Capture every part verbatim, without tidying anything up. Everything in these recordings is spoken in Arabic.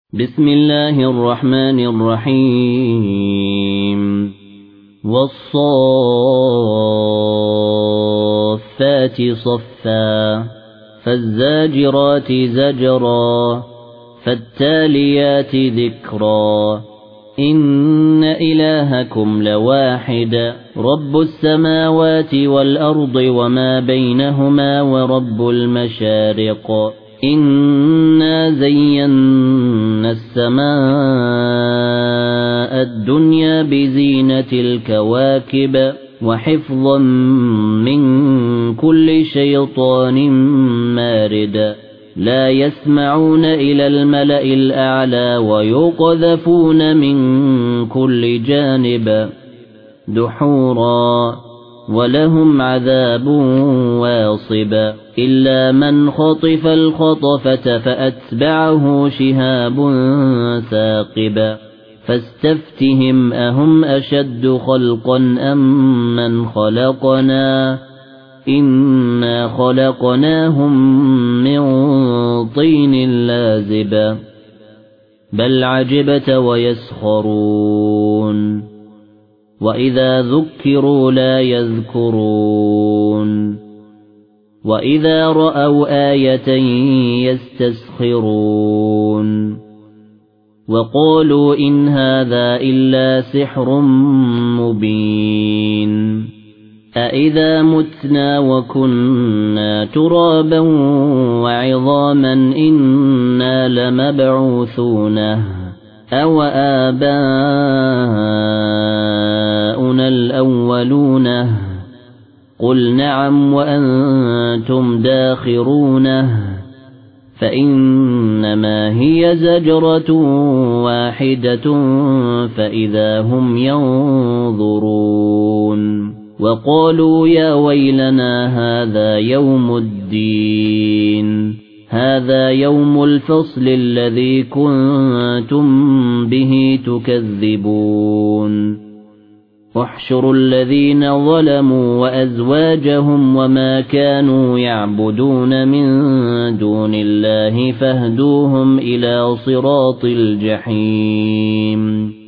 بسم الله الرحمن الرحيم والصافات صفا فالزاجرات زجرا فالتاليات ذكرا إن إلهكم لواحد رب السماوات والأرض وما بينهما ورب المشارق إنا زينا السماء الدنيا بزينة الكواكب وحفظا من كل شيطان مارد لا يسمعون إلى الملأ الأعلى ويقذفون من كل جانب دحورا ولهم عذاب واصب إلا من خطف الخطفة فأتبعه شهاب ثاقب فاستفتهم أهم أشد خلقا أم من خلقنا إنا خلقناهم من طين لازب بل عجبت ويسخرون وإذا ذكروا لا يذكرون وإذا رأوا آية يستسخرون وقالوا إن هذا إلا سحر مبين أإذا متنا وكنا ترابا وعظاما إنا لمبعوثون أو آباؤنا الأولون قل نعم وأنتم داخرون فإنما هي زجرة واحدة فإذا هم ينظرون وقالوا يا ويلنا هذا يوم الدين هذا يوم الفصل الذي كنتم به تكذبون احشروا الذين ظلموا وأزواجهم وما كانوا يعبدون من دون الله فاهدوهم إلى صراط الجحيم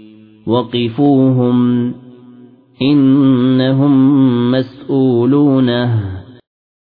وقفوهم إنهم مسؤولون